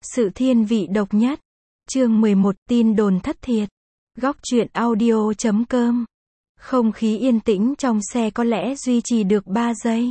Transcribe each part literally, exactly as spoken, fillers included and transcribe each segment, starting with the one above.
Sự thiên vị độc nhất. Chương mười một, tin đồn thất thiệt. Góc truyện audio chấm com. Không khí yên tĩnh trong xe có lẽ duy trì được ba giây.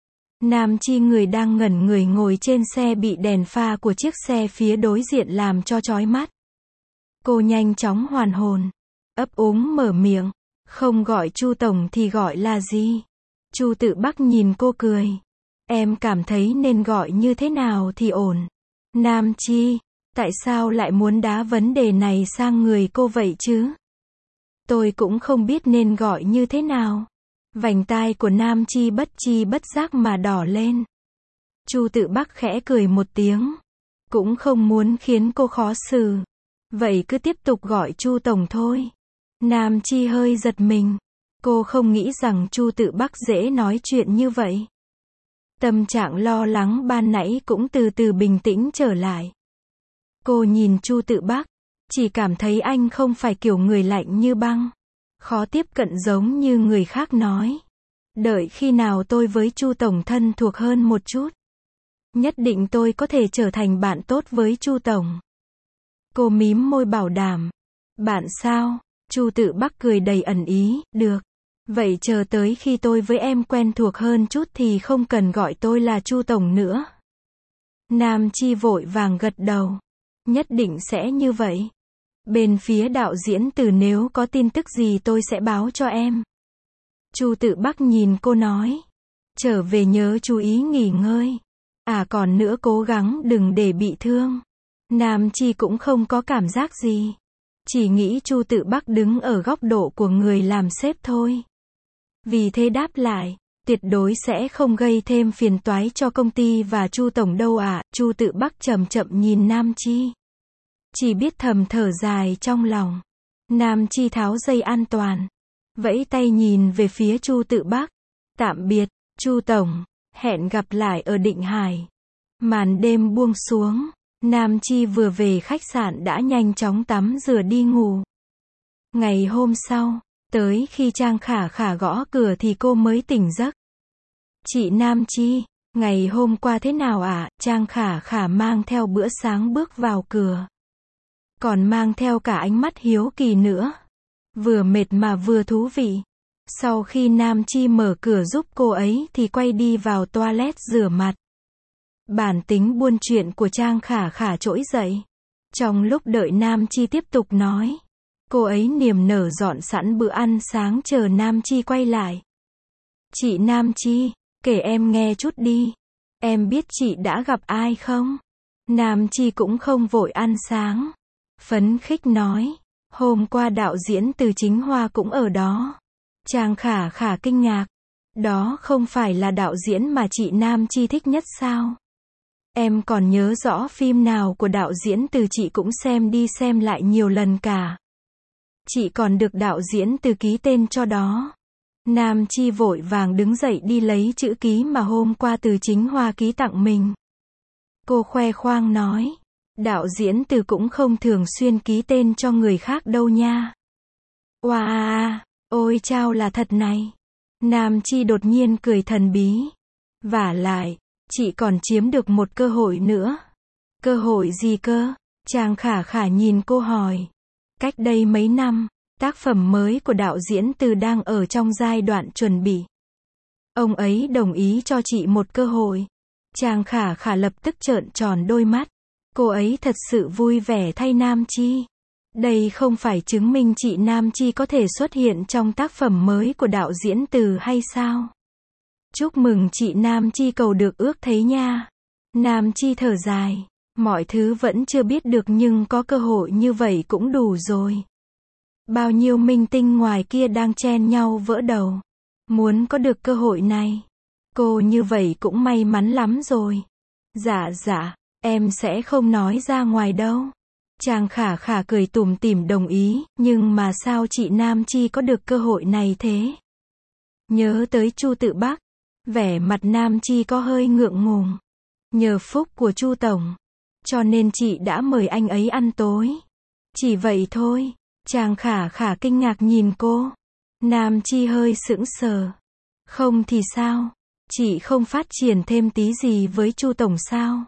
Nam Chi người đang ngẩn người ngồi trên xe bị đèn pha của chiếc xe phía đối diện làm cho chói mắt. Cô nhanh chóng hoàn hồn, ấp úng mở miệng, không gọi Chu tổng thì gọi là gì? Chu Tự Bắc nhìn cô cười. Em cảm thấy nên gọi như thế nào thì ổn. Nam Chi, tại sao lại muốn đá vấn đề này sang người cô vậy chứ? Tôi cũng không biết nên gọi như thế nào. Vành tai của Nam Chi bất chi bất giác mà đỏ lên. Chu Tự Bắc khẽ cười một tiếng. Cũng không muốn khiến cô khó xử. Vậy cứ tiếp tục gọi Chu tổng thôi. Nam Chi hơi giật mình. Cô không nghĩ rằng Chu Tự Bắc dễ nói chuyện như vậy. Tâm trạng lo lắng ban nãy cũng từ từ bình tĩnh trở lại. Cô nhìn Chu Tự Bắc, chỉ cảm thấy anh không phải kiểu người lạnh như băng, khó tiếp cận giống như người khác nói. Đợi khi nào tôi với Chu tổng thân thuộc hơn một chút, nhất định tôi có thể trở thành bạn tốt với Chu tổng. Cô mím môi bảo đảm. Bạn sao? Chu Tự Bắc cười đầy ẩn ý. Được. Vậy chờ tới khi tôi với em quen thuộc hơn chút thì không cần gọi tôi là Chu tổng nữa. Nam Chi vội vàng gật đầu. Nhất định sẽ như vậy. Bên phía đạo diễn Từ nếu có tin tức gì tôi sẽ báo cho em. Chu Tự Bắc nhìn cô nói. Trở về nhớ chú ý nghỉ ngơi. À còn nữa cố gắng đừng để bị thương. Nam Chi cũng không có cảm giác gì. Chỉ nghĩ Chu Tự Bắc đứng ở góc độ của người làm sếp thôi. Vì thế đáp lại, tuyệt đối sẽ không gây thêm phiền toái cho công ty và Chu tổng đâu ạ. À. Chu Tự Bắc chậm chậm nhìn Nam Chi. Chỉ biết thầm thở dài trong lòng. Nam Chi tháo dây an toàn, vẫy tay nhìn về phía Chu Tự Bắc. Tạm biệt, Chu tổng, hẹn gặp lại ở Định Hải. Màn đêm buông xuống, Nam Chi vừa về khách sạn đã nhanh chóng tắm rửa đi ngủ. Ngày hôm sau, tới khi Trang Khả Khả gõ cửa thì cô mới tỉnh giấc. Chị Nam Chi, ngày hôm qua thế nào ạ? À? Trang Khả Khả mang theo bữa sáng bước vào cửa. Còn mang theo cả ánh mắt hiếu kỳ nữa. Vừa mệt mà vừa thú vị. Sau khi Nam Chi mở cửa giúp cô ấy thì quay đi vào toilet rửa mặt. Bản tính buôn chuyện của Trang Khả Khả trỗi dậy. Trong lúc đợi Nam Chi tiếp tục nói, cô ấy niềm nở dọn sẵn bữa ăn sáng chờ Nam Chi quay lại. Chị Nam Chi, kể em nghe chút đi. Em biết chị đã gặp ai không? Nam Chi cũng không vội ăn sáng. Phấn khích nói, hôm qua đạo diễn Từ Chính Hoa cũng ở đó. Trang Khả Khả kinh ngạc. Đó không phải là đạo diễn mà chị Nam Chi thích nhất sao? Em còn nhớ rõ phim nào của đạo diễn Từ chị cũng xem đi xem lại nhiều lần cả. Chị còn được đạo diễn Từ ký tên cho đó. Nam Chi vội vàng đứng dậy đi lấy chữ ký mà hôm qua Từ Chính Hoa ký tặng mình. Cô khoe khoang nói, đạo diễn Từ cũng không thường xuyên ký tên cho người khác đâu nha. Wow, ôi chao là thật này. Nam Chi đột nhiên cười thần bí. Vả lại, chị còn chiếm được một cơ hội nữa. Cơ hội gì cơ? Trang Khả Khả nhìn cô hỏi. Cách đây mấy năm, tác phẩm mới của đạo diễn Từ đang ở trong giai đoạn chuẩn bị. Ông ấy đồng ý cho chị một cơ hội. Trang Khả Khả lập tức trợn tròn đôi mắt. Cô ấy thật sự vui vẻ thay Nam Chi. Đây không phải chứng minh chị Nam Chi có thể xuất hiện trong tác phẩm mới của đạo diễn Từ hay sao? Chúc mừng chị Nam Chi cầu được ước thấy nha. Nam Chi thở dài. Mọi thứ vẫn chưa biết được nhưng có cơ hội như vậy cũng đủ rồi. Bao nhiêu minh tinh ngoài kia đang chen nhau vỡ đầu. Muốn có được cơ hội này. Cô như vậy cũng may mắn lắm rồi. Dạ dạ, em sẽ không nói ra ngoài đâu. Trang Khả Khả cười tủm tỉm đồng ý, nhưng mà sao chị Nam Chi có được cơ hội này thế? Nhớ tới Chu Tự Bắc, vẻ mặt Nam Chi có hơi ngượng ngùng. Nhờ phúc của Chu tổng, cho nên chị đã mời anh ấy ăn tối. Chỉ vậy thôi. Trang Khả Khả kinh ngạc nhìn cô. Nam Chi hơi sững sờ. Không thì sao? Chị không phát triển thêm tí gì với Chu tổng sao?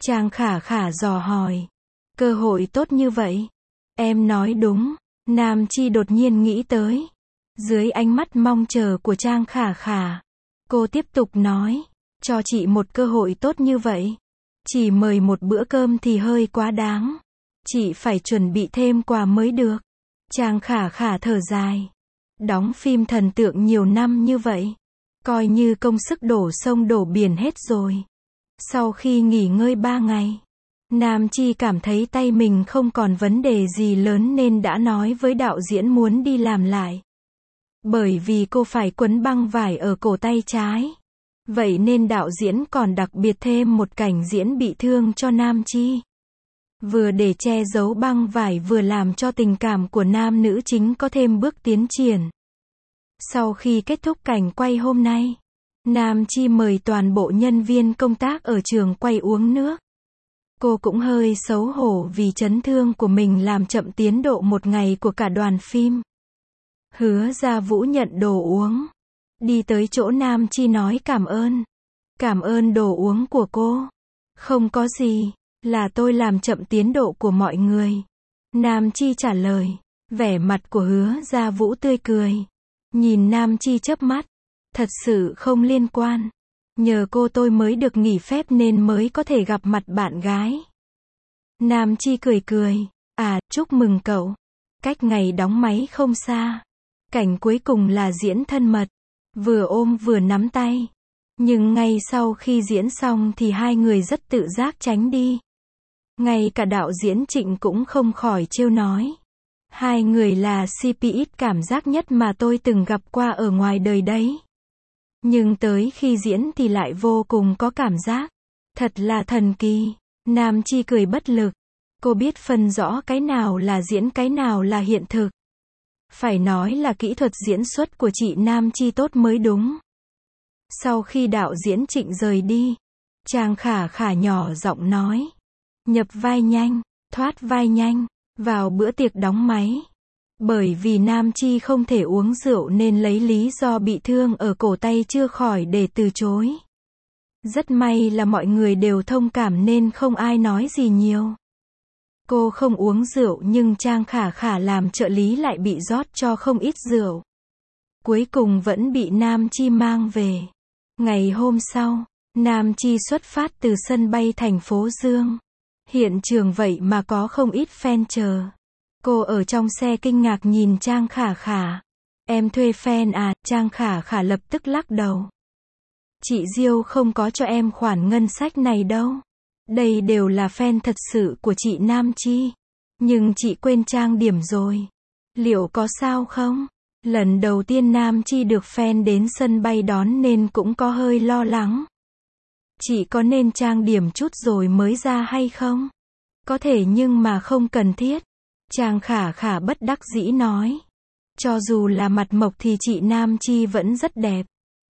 Trang Khả Khả dò hỏi. Cơ hội tốt như vậy. Em nói đúng. Nam Chi đột nhiên nghĩ tới. Dưới ánh mắt mong chờ của Trang Khả Khả, cô tiếp tục nói. Cho chị một cơ hội tốt như vậy. Chỉ mời một bữa cơm thì hơi quá đáng. Chị phải chuẩn bị thêm quà mới được. Trang Khả Khả thở dài. Đóng phim thần tượng nhiều năm như vậy. Coi như công sức đổ sông đổ biển hết rồi. Sau khi nghỉ ngơi ba ngày, Nam Chi cảm thấy tay mình không còn vấn đề gì lớn nên đã nói với đạo diễn muốn đi làm lại. Bởi vì cô phải quấn băng vải ở cổ tay trái. Vậy nên đạo diễn còn đặc biệt thêm một cảnh diễn bị thương cho Nam Chi. Vừa để che giấu băng vải vừa làm cho tình cảm của nam nữ chính có thêm bước tiến triển. Sau khi kết thúc cảnh quay hôm nay, Nam Chi mời toàn bộ nhân viên công tác ở trường quay uống nước. Cô cũng hơi xấu hổ vì chấn thương của mình làm chậm tiến độ một ngày của cả đoàn phim. Hứa Gia Vũ nhận đồ uống. Đi tới chỗ Nam Chi nói cảm ơn. Cảm ơn đồ uống của cô. Không có gì, là tôi làm chậm tiến độ của mọi người. Nam Chi trả lời. Vẻ mặt của Hứa Gia Vũ tươi cười. Nhìn Nam Chi chớp mắt. Thật sự không liên quan. Nhờ cô tôi mới được nghỉ phép nên mới có thể gặp mặt bạn gái. Nam Chi cười cười. À, chúc mừng cậu. Cách ngày đóng máy không xa. Cảnh cuối cùng là diễn thân mật. Vừa ôm vừa nắm tay. Nhưng ngay sau khi diễn xong thì hai người rất tự giác tránh đi. Ngay cả đạo diễn Trịnh cũng không khỏi trêu nói. Hai người là xê pê ít cảm giác nhất mà tôi từng gặp qua ở ngoài đời đấy. Nhưng tới khi diễn thì lại vô cùng có cảm giác. Thật là thần kỳ. Nam Chi cười bất lực. Cô biết phân rõ cái nào là diễn cái nào là hiện thực. Phải nói là kỹ thuật diễn xuất của chị Nam Chi tốt mới đúng. Sau khi đạo diễn Trịnh rời đi, Trang Khả Khả nhỏ giọng nói. Nhập vai nhanh, thoát vai nhanh, vào bữa tiệc đóng máy. Bởi vì Nam Chi không thể uống rượu nên lấy lý do bị thương ở cổ tay chưa khỏi để từ chối. Rất may là mọi người đều thông cảm nên không ai nói gì nhiều. Cô không uống rượu nhưng Trang Khả Khả làm trợ lý lại bị rót cho không ít rượu. Cuối cùng vẫn bị Nam Chi mang về. Ngày hôm sau, Nam Chi xuất phát từ sân bay thành phố Dương. Hiện trường vậy mà có không ít fan chờ. Cô ở trong xe kinh ngạc nhìn Trang Khả Khả. Em thuê fan à? Trang Khả Khả lập tức lắc đầu. Chị Diêu không có cho em khoản ngân sách này đâu. Đây đều là fan thật sự của chị Nam Chi. Nhưng chị quên trang điểm rồi. Liệu có sao không? Lần đầu tiên Nam Chi được fan đến sân bay đón nên cũng có hơi lo lắng. Chị có nên trang điểm chút rồi mới ra hay không? Có thể nhưng mà không cần thiết. Trang Khả Khả bất đắc dĩ nói. Cho dù là mặt mộc thì chị Nam Chi vẫn rất đẹp.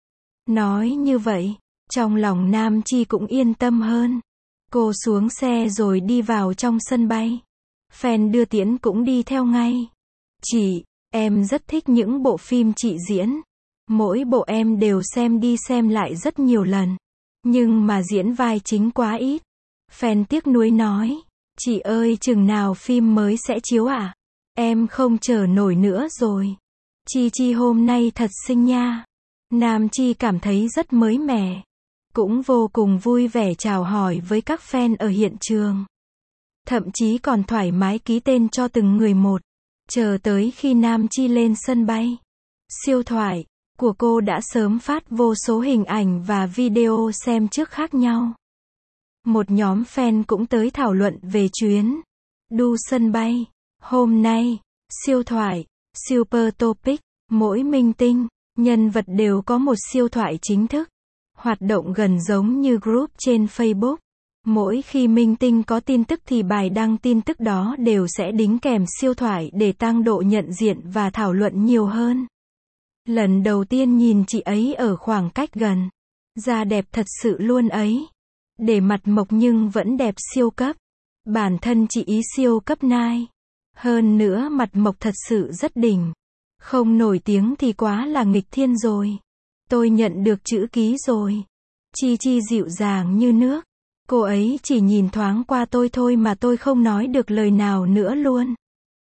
Nói như vậy, trong lòng Nam Chi cũng yên tâm hơn. Cô xuống xe rồi đi vào trong sân bay. Fan đưa tiễn cũng đi theo ngay. Chị, em rất thích những bộ phim chị diễn. Mỗi bộ em đều xem đi xem lại rất nhiều lần. Nhưng mà diễn vai chính quá ít. Fan tiếc nuối nói. Chị ơi, chừng nào phim mới sẽ chiếu à? Em không chờ nổi nữa rồi. Chi Chi hôm nay thật xinh nha. Nam Chi cảm thấy rất mới mẻ. Cũng vô cùng vui vẻ chào hỏi với các fan ở hiện trường. Thậm chí còn thoải mái ký tên cho từng người một. Chờ tới khi Nam Chi lên sân bay. Siêu thoại của cô đã sớm phát vô số hình ảnh và video xem trước khác nhau. Một nhóm fan cũng tới thảo luận về chuyến đu sân bay. Hôm nay, siêu thoại, Super Topic, mỗi minh tinh, nhân vật đều có một siêu thoại chính thức. Hoạt động gần giống như group trên Facebook. Mỗi khi minh tinh có tin tức thì bài đăng tin tức đó đều sẽ đính kèm siêu thoại để tăng độ nhận diện và thảo luận nhiều hơn. Lần đầu tiên nhìn chị ấy ở khoảng cách gần. Da đẹp thật sự luôn ấy. Để mặt mộc nhưng vẫn đẹp siêu cấp. Bản thân chị ý siêu cấp nai. Hơn nữa mặt mộc thật sự rất đỉnh. Không nổi tiếng thì quá là nghịch thiên rồi. Tôi nhận được chữ ký rồi. Chi Chi dịu dàng như nước. Cô ấy chỉ nhìn thoáng qua tôi thôi mà tôi không nói được lời nào nữa luôn.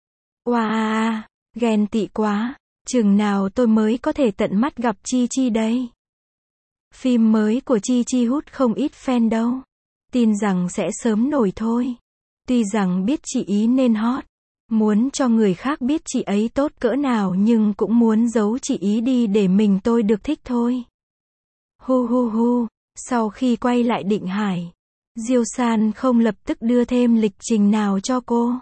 Wow, ghen tị quá. Chừng nào tôi mới có thể tận mắt gặp Chi Chi đây? Phim mới của Chi Chi hút không ít fan đâu. Tin rằng sẽ sớm nổi thôi. Tuy rằng biết chị ý nên hot, muốn cho người khác biết chị ấy tốt cỡ nào nhưng cũng muốn giấu chị ý đi để mình tôi được thích thôi. Hu hu hu, sau khi quay lại Định Hải, Diêu San không lập tức đưa thêm lịch trình nào cho cô.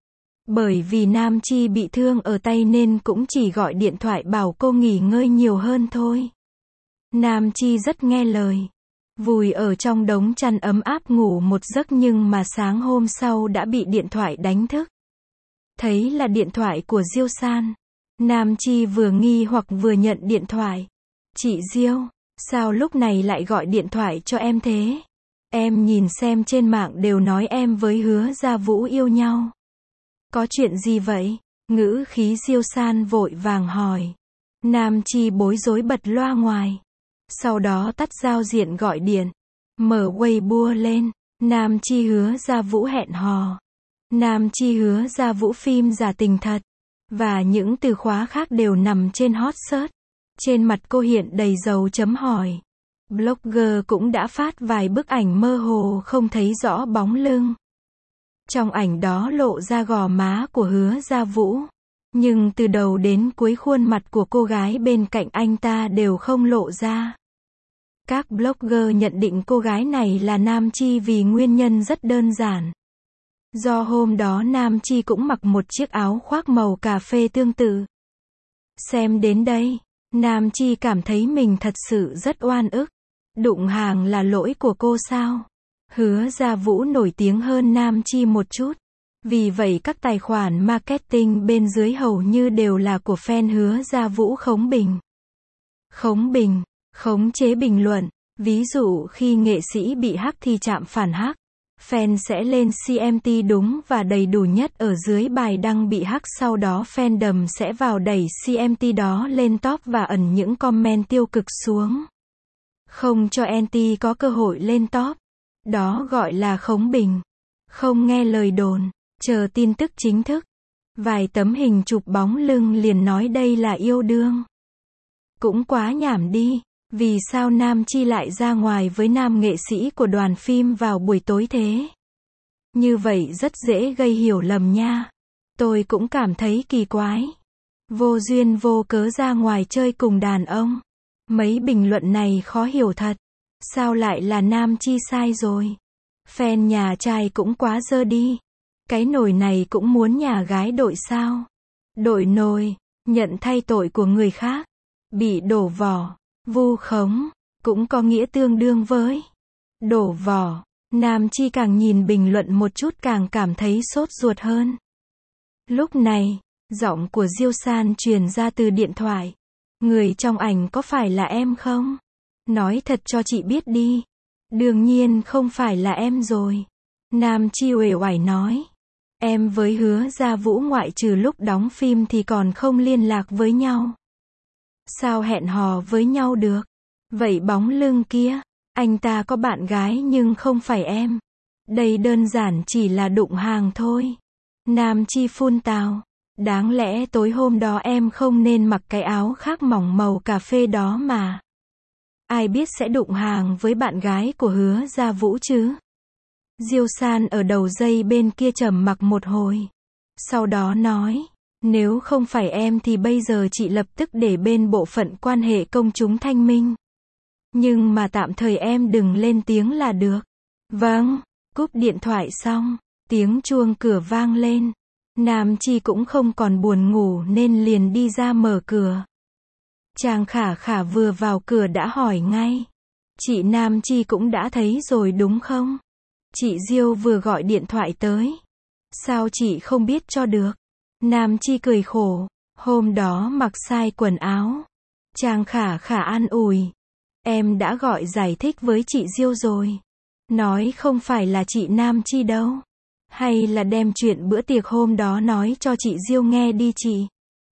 Bởi vì Nam Chi bị thương ở tay nên cũng chỉ gọi điện thoại bảo cô nghỉ ngơi nhiều hơn thôi. Nam Chi rất nghe lời. Vùi ở trong đống chăn ấm áp ngủ một giấc nhưng mà sáng hôm sau đã bị điện thoại đánh thức. Thấy là điện thoại của Diêu San. Nam Chi vừa nghi hoặc vừa nhận điện thoại. Chị Diêu, sao lúc này lại gọi điện thoại cho em thế? Em nhìn xem trên mạng đều nói em với Hứa Gia Vũ yêu nhau. Có chuyện gì vậy? Ngữ khí Diêu San vội vàng hỏi. Nam Chi bối rối bật loa ngoài. Sau đó tắt giao diện gọi điện. Mở Weibo lên. Nam Chi Hứa Gia Vũ hẹn hò. Nam Chi Hứa Gia Vũ phim giả tình thật. Và những từ khóa khác đều nằm trên hot search. Trên mặt cô hiện đầy dấu chấm hỏi. Blogger cũng đã phát vài bức ảnh mơ hồ không thấy rõ bóng lưng. Trong ảnh đó lộ ra gò má của Hứa Gia Vũ. Nhưng từ đầu đến cuối khuôn mặt của cô gái bên cạnh anh ta đều không lộ ra. Các blogger nhận định cô gái này là Nam Chi vì nguyên nhân rất đơn giản. Do hôm đó Nam Chi cũng mặc một chiếc áo khoác màu cà phê tương tự. Xem đến đây, Nam Chi cảm thấy mình thật sự rất oan ức. Đụng hàng là lỗi của cô sao? Hứa Gia Vũ nổi tiếng hơn Nam Chi một chút. Vì vậy các tài khoản marketing bên dưới hầu như đều là của fan Hứa Gia Vũ khống bình. Khống bình, khống chế bình luận. Ví dụ khi nghệ sĩ bị hack thì chạm phản hack. Fan sẽ lên xê em tê đúng và đầy đủ nhất ở dưới bài đăng bị hack, sau đó fandom sẽ vào đẩy xê em tê đó lên top và ẩn những comment tiêu cực xuống. Không cho anti có cơ hội lên top. Đó gọi là khống bình. Không nghe lời đồn, chờ tin tức chính thức. Vài tấm hình chụp bóng lưng liền nói đây là yêu đương. Cũng quá nhảm đi. Vì sao Nam Chi lại ra ngoài với nam nghệ sĩ của đoàn phim vào buổi tối thế? Như vậy rất dễ gây hiểu lầm nha. Tôi cũng cảm thấy kỳ quái. Vô duyên vô cớ ra ngoài chơi cùng đàn ông. Mấy bình luận này khó hiểu thật. Sao lại là Nam Chi sai rồi? Fan nhà trai cũng quá dơ đi. Cái nồi này cũng muốn nhà gái đội sao? Đội nồi, nhận thay tội của người khác. Bị đổ vỏ. Vu khống, cũng có nghĩa tương đương với đổ vỏ. Nam Chi càng nhìn bình luận một chút càng cảm thấy sốt ruột hơn. Lúc này, giọng của Diêu San truyền ra từ điện thoại. Người trong ảnh có phải là em không? Nói thật cho chị biết đi. Đương nhiên không phải là em rồi. Nam Chi uể oải nói. Em với Hứa Gia Vũ ngoại trừ lúc đóng phim thì còn không liên lạc với nhau. Sao hẹn hò với nhau được? Vậy bóng lưng kia, anh ta có bạn gái nhưng không phải em. Đây đơn giản chỉ là đụng hàng thôi. Nam Chi phun tào. Đáng lẽ tối hôm đó em không nên mặc cái áo khác mỏng màu cà phê đó mà. Ai biết sẽ đụng hàng với bạn gái của Hứa Gia Vũ chứ? Diêu San ở đầu dây bên kia trầm mặc một hồi. Sau đó nói. Nếu không phải em thì bây giờ chị lập tức để bên bộ phận quan hệ công chúng thanh minh. Nhưng mà tạm thời em đừng lên tiếng là được. Vâng, cúp điện thoại xong, tiếng chuông cửa vang lên. Nam Chi cũng không còn buồn ngủ nên liền đi ra mở cửa. Chàng Khả Khả vừa vào cửa đã hỏi ngay. Chị Nam Chi cũng đã thấy rồi đúng không? Chị Diêu vừa gọi điện thoại tới. Sao chị không biết cho được? Nam Chi cười khổ. Hôm đó mặc sai quần áo. Chàng Khả Khả an ủi. Em đã gọi giải thích với chị Diêu rồi. Nói không phải là chị Nam Chi đâu. Hay là đem chuyện bữa tiệc hôm đó nói cho chị Diêu nghe đi chị.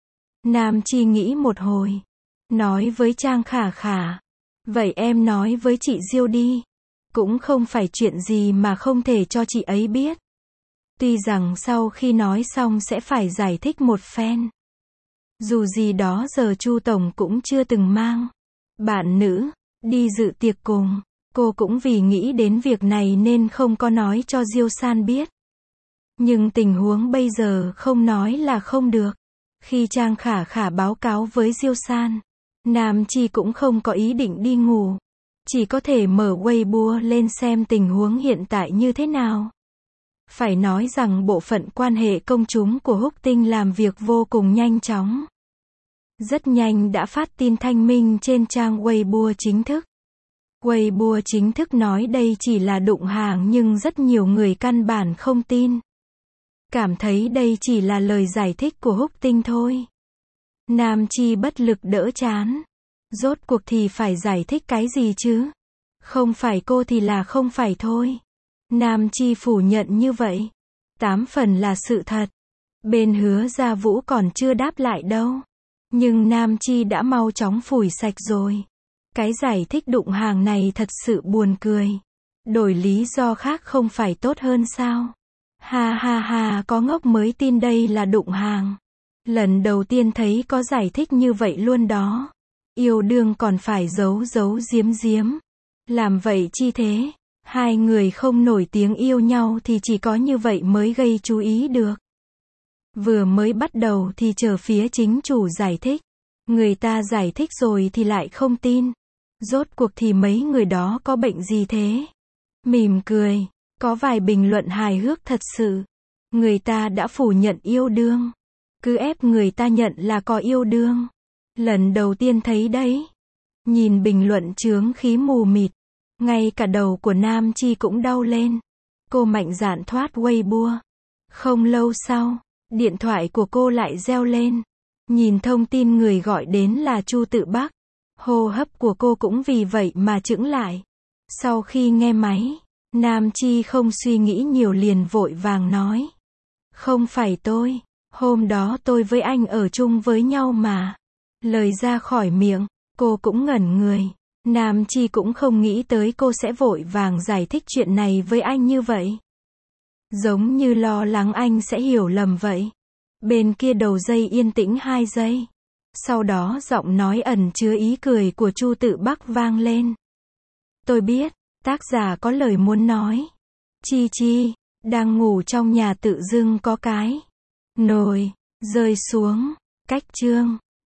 Nam Chi nghĩ một hồi. Nói với Trang Khả Khả. Vậy em nói với chị Diêu đi. Cũng không phải chuyện gì mà không thể cho chị ấy biết. Tuy rằng sau khi nói xong sẽ phải giải thích một phen. Dù gì đó giờ Chu Tổng cũng chưa từng mang bạn nữ đi dự tiệc cùng. Cô cũng vì nghĩ đến việc này nên không có nói cho Diêu San biết. Nhưng tình huống bây giờ không nói là không được. Khi Trang Khả Khả báo cáo với Diêu San, Nam Chi cũng không có ý định đi ngủ. Chỉ có thể mở Weibo lên xem tình huống hiện tại như thế nào. Phải nói rằng bộ phận quan hệ công chúng của Húc Tinh làm việc vô cùng nhanh chóng. Rất nhanh đã phát tin thanh minh trên trang Weibo chính thức. Weibo chính thức nói đây chỉ là đụng hàng nhưng rất nhiều người căn bản không tin. Cảm thấy đây chỉ là lời giải thích của Húc Tinh thôi. Nam Chi bất lực đỡ chán. Rốt cuộc thì phải giải thích cái gì chứ? Không phải cô thì là không phải thôi. Nam Chi phủ nhận như vậy. Tám phần là sự thật. Bên Hứa Gia Vũ còn chưa đáp lại đâu. Nhưng Nam Chi đã mau chóng phủi sạch rồi. Cái giải thích đụng hàng này thật sự buồn cười. Đổi lý do khác không phải tốt hơn sao? Ha ha ha, có ngốc mới tin đây là đụng hàng. Lần đầu tiên thấy có giải thích như vậy luôn đó. Yêu đương còn phải giấu giấu giếm giếm. Làm vậy chi thế? Hai người không nổi tiếng yêu nhau thì chỉ có như vậy mới gây chú ý được. Vừa mới bắt đầu thì chờ phía chính chủ giải thích. Người ta giải thích rồi thì lại không tin. Rốt cuộc thì mấy người đó có bệnh gì thế? Mỉm cười. Có vài bình luận hài hước thật sự. Người ta đã phủ nhận yêu đương. Cứ ép người ta nhận là có yêu đương. Lần đầu tiên thấy đấy. Nhìn bình luận chướng khí mù mịt. Ngay cả đầu của Nam Chi cũng đau lên. Cô mạnh dạn thoát Weibo. Không lâu sau, điện thoại của cô lại reo lên. Nhìn thông tin người gọi đến là Chu Tự Bắc. Hô hấp của cô cũng vì vậy mà chững lại. Sau khi nghe máy, Nam Chi không suy nghĩ nhiều liền vội vàng nói. Không phải tôi. Hôm đó tôi với anh ở chung với nhau mà. Lời ra khỏi miệng, cô cũng ngẩn người. Nam Chi cũng không nghĩ tới cô sẽ vội vàng giải thích chuyện này với anh như vậy. Giống như lo lắng anh sẽ hiểu lầm vậy. Bên kia đầu dây yên tĩnh hai giây. Sau đó giọng nói ẩn chứa ý cười của Chu Tự Bắc vang lên. Tôi biết, tác giả có lời muốn nói. Chi Chi, đang ngủ trong nhà tự dưng có cái nồi rơi xuống. Cách chương